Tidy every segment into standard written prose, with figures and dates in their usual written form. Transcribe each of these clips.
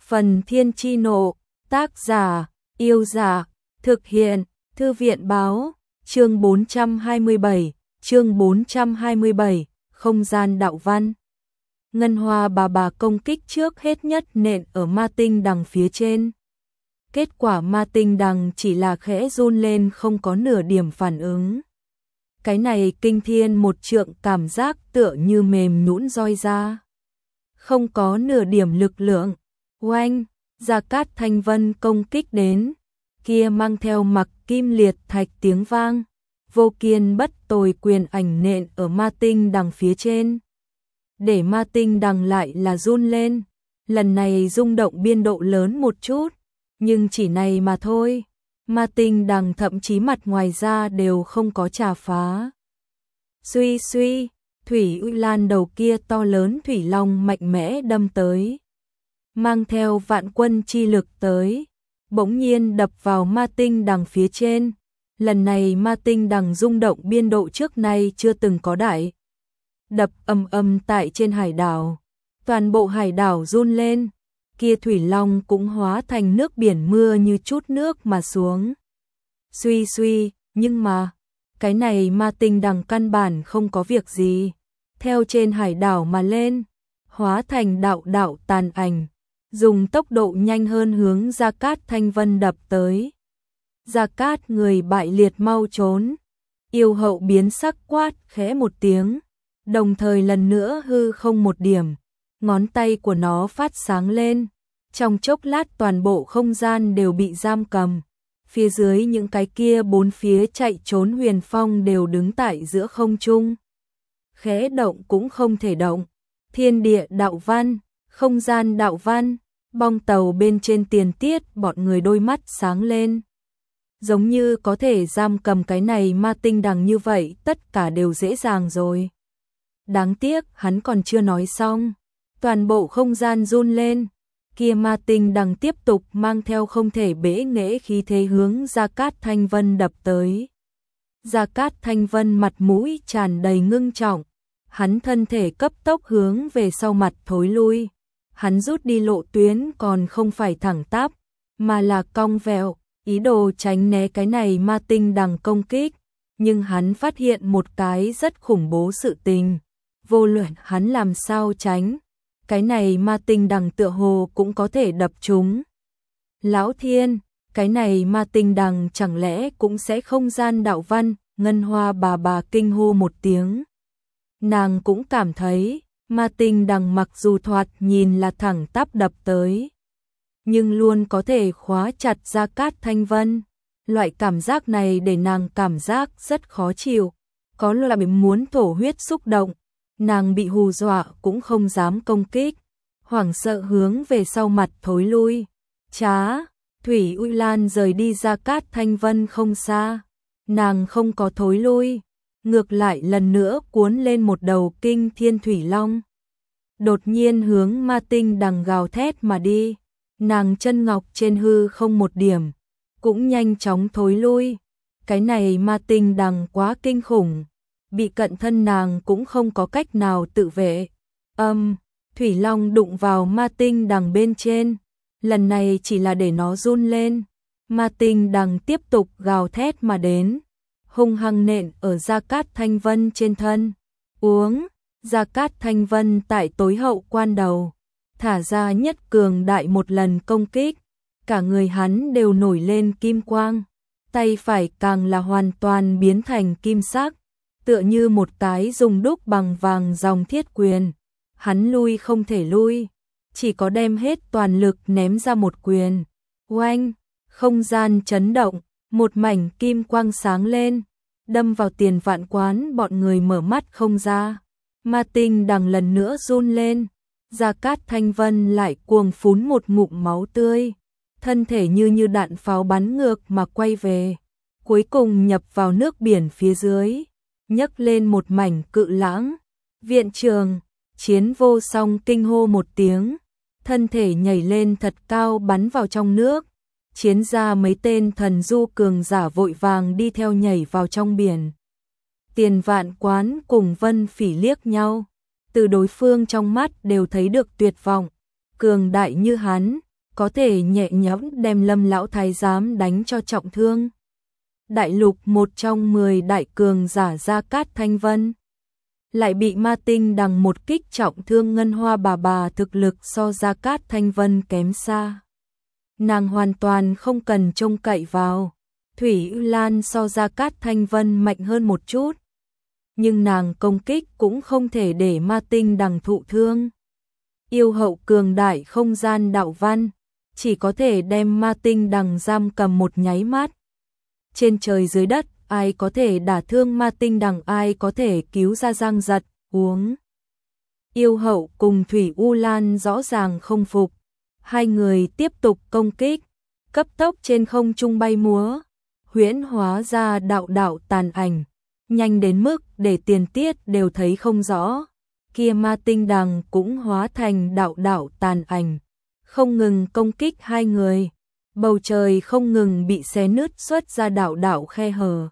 Phần Thiên Chi Nộ, tác giả, Yêu Dạ, thực hiện, Thư viện Báo, chương 427, không gian đạo văn. Ngân Hoa bà công kích trước hết nhất nện ở ma tinh đằng phía trên. Kết quả ma tinh đằng chỉ là khẽ run lên, không có nửa điểm phản ứng. Cái này kinh thiên một trượng, cảm giác tựa như mềm nhũn roi ra. Không có nửa điểm lực lượng. Oanh, Gia Cát Thanh Vân công kích đến, kia mang theo mặc kim liệt thạch tiếng vang, vô kiên bất tồi quyền ảnh nện ở ma tinh đằng phía trên. Để ma tinh đằng lại là run lên, lần này rung động biên độ lớn một chút, nhưng chỉ này mà thôi, ma tinh đằng thậm chí mặt ngoài ra đều không có chà phá. Suy suy, Thủy Uy Lan đầu kia to lớn thủy long mạnh mẽ đâm tới, mang theo vạn quân chi lực tới, bỗng nhiên đập vào ma tinh đằng phía trên. Lần này ma tinh đằng rung động biên độ trước nay chưa từng có đại. Đập ầm ầm tại trên hải đảo, toàn bộ hải đảo run lên, kia thủy long cũng hóa thành nước biển mưa như chút nước mà xuống. Suy suy, nhưng mà, cái này ma tinh đằng căn bản không có việc gì, theo trên hải đảo mà lên, hóa thành đạo đạo tàn ảnh, dùng tốc độ nhanh hơn hướng Gia Cát Thanh Vân đập tới. Gia Cát người bại liệt mau trốn, yêu hậu biến sắc quát khẽ một tiếng, đồng thời lần nữa hư không một điểm, ngón tay của nó phát sáng lên, trong chốc lát toàn bộ không gian đều bị giam cầm, phía dưới những cái kia bốn phía chạy trốn huyền phong đều đứng tại giữa không trung. Khẽ động cũng không thể động, thiên địa đạo văn, không gian đạo văn, bong tàu bên trên Tiền Tiết bọn người đôi mắt sáng lên. Giống như có thể giam cầm cái này ma tinh đằng như vậy, tất cả đều dễ dàng rồi. Đáng tiếc hắn còn chưa nói xong, toàn bộ không gian run lên, kia ma tinh đằng tiếp tục mang theo không thể bẽ nghễ khí thế hướng Gia Cát Thanh Vân đập tới. Gia Cát Thanh Vân mặt mũi tràn đầy ngưng trọng, hắn thân thể cấp tốc hướng về sau mặt thối lui. Hắn rút đi lộ tuyến còn không phải thẳng tắp, mà là cong vẹo, ý đồ tránh né cái này ma tinh đằng công kích, nhưng hắn phát hiện một cái rất khủng bố sự tình, vô luận hắn làm sao tránh, cái này ma tinh đằng tựa hồ cũng có thể đập trúng. Lão Thiên, cái này ma tinh đằng chẳng lẽ cũng sẽ không gian đạo văn? Ngân Hoa bà kinh hô một tiếng. Nàng cũng cảm thấy ma tinh đằng mặc dù thoạt nhìn là thẳng tắp đập tới, nhưng luôn có thể khóa chặt Gia Cát Thanh Vân. Loại cảm giác này để nàng cảm giác rất khó chịu, có loại bị muốn thổ huyết xúc động. Nàng bị hù dọa cũng không dám công kích, hoảng sợ hướng về sau mặt thối lui. Trá, Thủy Uy Lan rời đi Gia Cát Thanh Vân không xa, nàng không có thối lui, ngược lại lần nữa cuốn lên một đầu kinh thiên thủy long, đột nhiên hướng ma tinh đằng gào thét mà đi. Nàng chân ngọc trên hư không một điểm, cũng nhanh chóng thối lui. Cái này ma tinh đằng quá kinh khủng, bị cận thân nàng cũng không có cách nào tự vệ. Thủy long đụng vào ma tinh đằng bên trên, lần này chỉ là để nó run lên. Ma tinh đằng tiếp tục gào thét mà đến, hung hăng nện ở Gia Cát Thanh Vân trên thân. Uống, Gia Cát Thanh Vân tại tối hậu quan đầu, thả ra nhất cường đại một lần công kích, cả người hắn đều nổi lên kim quang, tay phải càng là hoàn toàn biến thành kim sắc, tựa như một cái dùng đúc bằng vàng dòng thiết quyền. Hắn lui không thể lui, chỉ có đem hết toàn lực ném ra một quyền. Oanh, không gian chấn động, một mảnh kim quang sáng lên, đâm vào Tiền Vạn Quán bọn người mở mắt không ra. Ma tinh đằng lần nữa run lên, Gia Cát Thanh Vân lại cuồng phún một ngụm máu tươi, thân thể như đạn pháo bắn ngược mà quay về, cuối cùng nhập vào nước biển phía dưới, nhấc lên một mảnh cự lãng. Viện trường, Chiến Vô Song kinh hô một tiếng, thân thể nhảy lên thật cao bắn vào trong nước. Chiến ra mấy tên thần du cường giả vội vàng đi theo nhảy vào trong biển. Tiền Vạn Quán cùng Vân Phỉ liếc nhau, từ đối phương trong mắt đều thấy được tuyệt vọng. Cường đại như hắn, có thể nhẹ nhõm đem Lâm lão thái giám đánh cho trọng thương. Đại lục một trong 10 đại cường giả Gia Cát Thanh Vân lại bị Ma Tinh Đằng một kích trọng thương. Ngân Hoa bà thực lực so Gia Cát Thanh Vân kém xa. Nàng hoàn toàn không cần trông cậy vào. Thủy Ư Lan so Gia Cát Thanh Vân mạnh hơn một chút, nhưng nàng công kích cũng không thể để Ma Tinh Đằng thụ thương. Yêu hậu cường đại không gian đạo văn, chỉ có thể đem Ma Tinh Đằng giam cầm một nháy mắt. Trên trời dưới đất, ai có thể đả thương Ma Tinh Đằng, ai có thể cứu ra Giang Giật, uống. Yêu hậu cùng Thủy U Lan rõ ràng không phục. Hai người tiếp tục công kích, cấp tốc trên không trung bay múa, huyễn hóa ra đạo tàn ảnh, nhanh đến mức để Tiền Tiết đều thấy không rõ. Kia Ma Tinh Đằng cũng hóa thành đạo tàn ảnh, không ngừng công kích hai người. Bầu trời không ngừng bị xé nứt xuất ra đạo khe hở,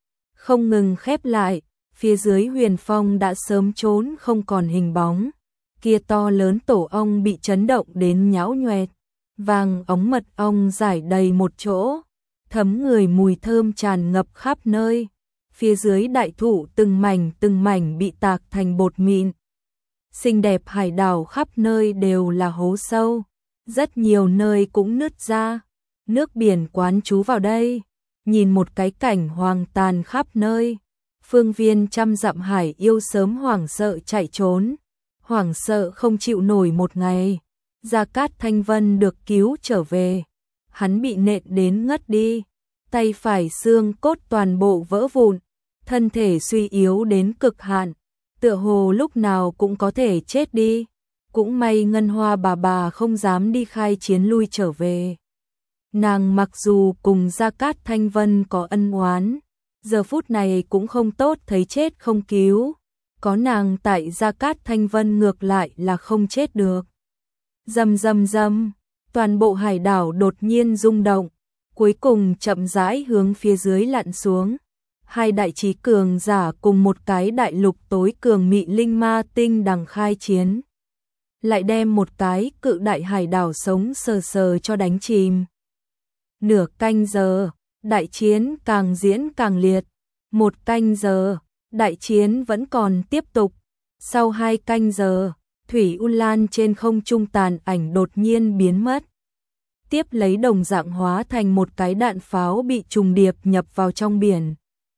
không ngừng khép lại. Phía dưới Huyền Phong đã sớm trốn không còn hình bóng. Kia to lớn tổ ong bị chấn động đến nhão nhoẹt, vàng óng mật ong rải đầy một chỗ, thấm người mùi thơm tràn ngập khắp nơi. Phía dưới đại thụ từng mảnh bị tạc thành bột mịn. Xinh đẹp hải đảo khắp nơi đều là hố sâu, rất nhiều nơi cũng nứt ra, nước biển quán trú vào đây, nhìn một cái cảnh hoang tàn khắp nơi. Phương viên trăm dặm hải yêu sớm hoảng sợ chạy trốn, hoảng sợ không chịu nổi một ngày. Gia Cát Thanh Vân được cứu trở về, hắn bị nện đến ngất đi, tay phải xương cốt toàn bộ vỡ vụn, thân thể suy yếu đến cực hạn, tựa hồ lúc nào cũng có thể chết đi. Cũng may Ngân Hoa bà không dám đi khai chiến lui trở về. Nàng mặc dù cùng Gia Cát Thanh Vân có ân oán, giờ phút này cũng không tốt thấy chết không cứu. Có nàng tại Gia Cát Thanh Vân ngược lại là không chết được. Rầm rầm rầm, toàn bộ hải đảo đột nhiên rung động, cuối cùng chậm rãi hướng phía dưới lặn xuống. Hai đại chí cường giả cùng một cái đại lục tối cường Mị Linh Ma Tinh Đằng khai chiến, lại đem một cái cự đại hải đảo sống sờ sờ cho đánh chìm. Nửa canh giờ, đại chiến càng diễn càng liệt. 1 canh giờ, đại chiến vẫn còn tiếp tục. Sau 2 canh giờ, Thủy U Lan trên không trung tàn ảnh đột nhiên biến mất. Tiếp lấy đồng dạng hóa thành một cái đạn pháo bị trùng điệp nhập vào trong biển.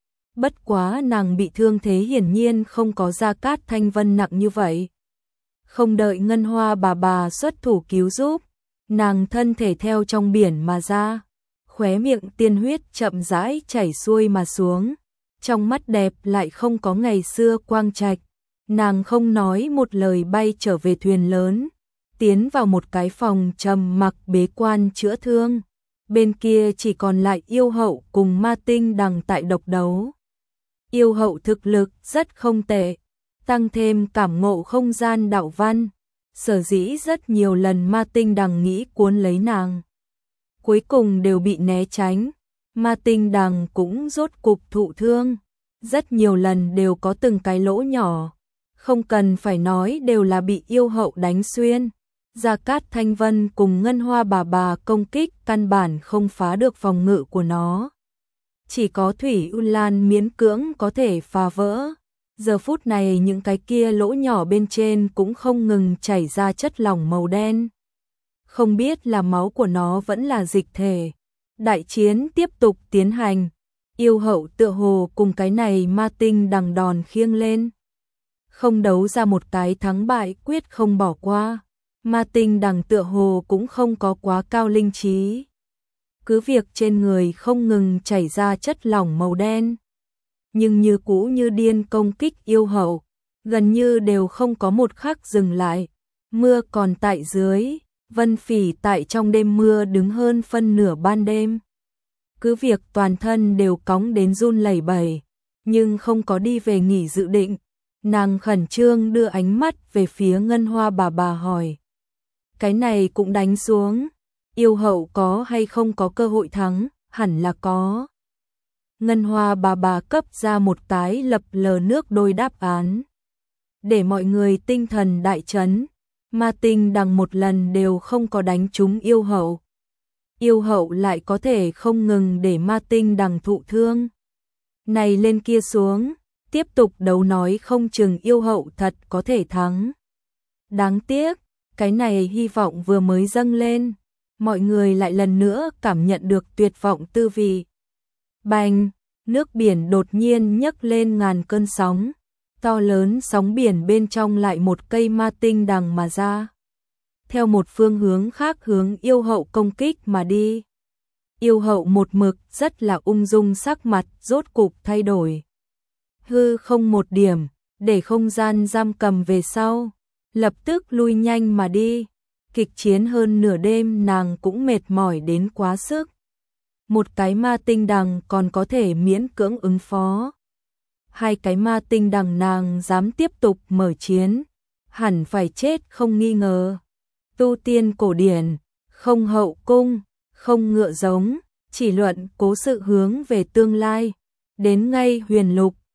Bất quá nàng bị thương thế hiển nhiên không có Gia Cát Thanh Vân nặng như vậy. Không đợi Ngân Hoa bà xuất thủ cứu giúp, nàng thân thể theo trong biển mà ra, khóe miệng tiên huyết chậm rãi chảy xuôi mà xuống, trong mắt đẹp lại không có ngày xưa quang trạch. Nàng không nói một lời bay trở về thuyền lớn, tiến vào một cái phòng trầm mặc bế quan chữa thương. Bên kia chỉ còn lại yêu hậu cùng Ma Tinh Đằng tại độc đấu. Yêu hậu thực lực rất không tệ, tăng thêm cảm ngộ không gian đạo văn, sở dĩ rất nhiều lần Ma Tinh Đằng nghĩ cuốn lấy nàng, cuối cùng đều bị né tránh. Ma Tinh Đằng cũng rốt cục thụ thương, rất nhiều lần đều có từng cái lỗ nhỏ, không cần phải nói đều là bị yêu hậu đánh xuyên. Gia Cát Thanh Vân cùng Ngân Hoa bà công kích căn bản không phá được phòng ngự của nó. Chỉ có Thủy U Lan miễn cưỡng có thể phá vỡ. Giờ phút này những cái kia lỗ nhỏ bên trên cũng không ngừng chảy ra chất lỏng màu đen. Không biết là máu của nó vẫn là dịch thể. Đại chiến tiếp tục tiến hành. Yêu hậu tựa hồ cùng cái này Ma Tinh Đằng đòn khiêng lên. Không đấu ra một cái thắng bại quyết không bỏ qua. Ma Tinh Đằng tựa hồ cũng không có quá cao linh trí. Cứ việc trên người không ngừng chảy ra chất lỏng màu đen, nhưng như cũ như điên công kích yêu hậu, gần như đều không có một khắc dừng lại. Mưa còn tại dưới, Vân Phỉ tại trong đêm mưa đứng hơn phân nửa ban đêm. Cứ việc toàn thân đều cóng đến run lẩy bẩy, nhưng không có đi về nghỉ dự định. Nàng khẩn trương đưa ánh mắt về phía Ngân Hoa bà hỏi. Cái này cũng đánh xuống, yêu hậu có hay không có cơ hội thắng? Hẳn là có. Ngân Hoa bà cấp ra một cái lập lờ nước đôi đáp án, để mọi người tinh thần đại chấn. Ma Tinh Đằng một lần đều không có đánh trúng yêu hậu. Yêu hậu lại có thể không ngừng để Ma Tinh Đằng thụ thương. Này lên kia xuống, tiếp tục đấu nói không chừng yêu hậu thật có thể thắng. Đáng tiếc, cái này hy vọng vừa mới dâng lên, mọi người lại lần nữa cảm nhận được tuyệt vọng tư vị. Bành, nước biển đột nhiên nhấc lên ngàn cơn sóng, to lớn sóng biển bên trong lại một cây Ma Tinh Đằng mà ra. Theo một phương hướng khác hướng yêu hậu công kích mà đi. Yêu hậu một mực rất là ung dung, sắc mặt rốt cục thay đổi. Hư không một điểm, để không gian giam cầm về sau, lập tức lui nhanh mà đi. Kịch chiến hơn nửa đêm nàng cũng mệt mỏi đến quá sức. Một cái Ma Tinh Đằng còn có thể miễn cưỡng ứng phó. Hai cái Ma Tinh Đằng nàng dám tiếp tục mở chiến, hẳn phải chết không nghi ngờ. Tu tiên cổ điển, không hậu cung, không ngựa giống, chỉ luận cố sự hướng về tương lai. Đến ngay huyền lục,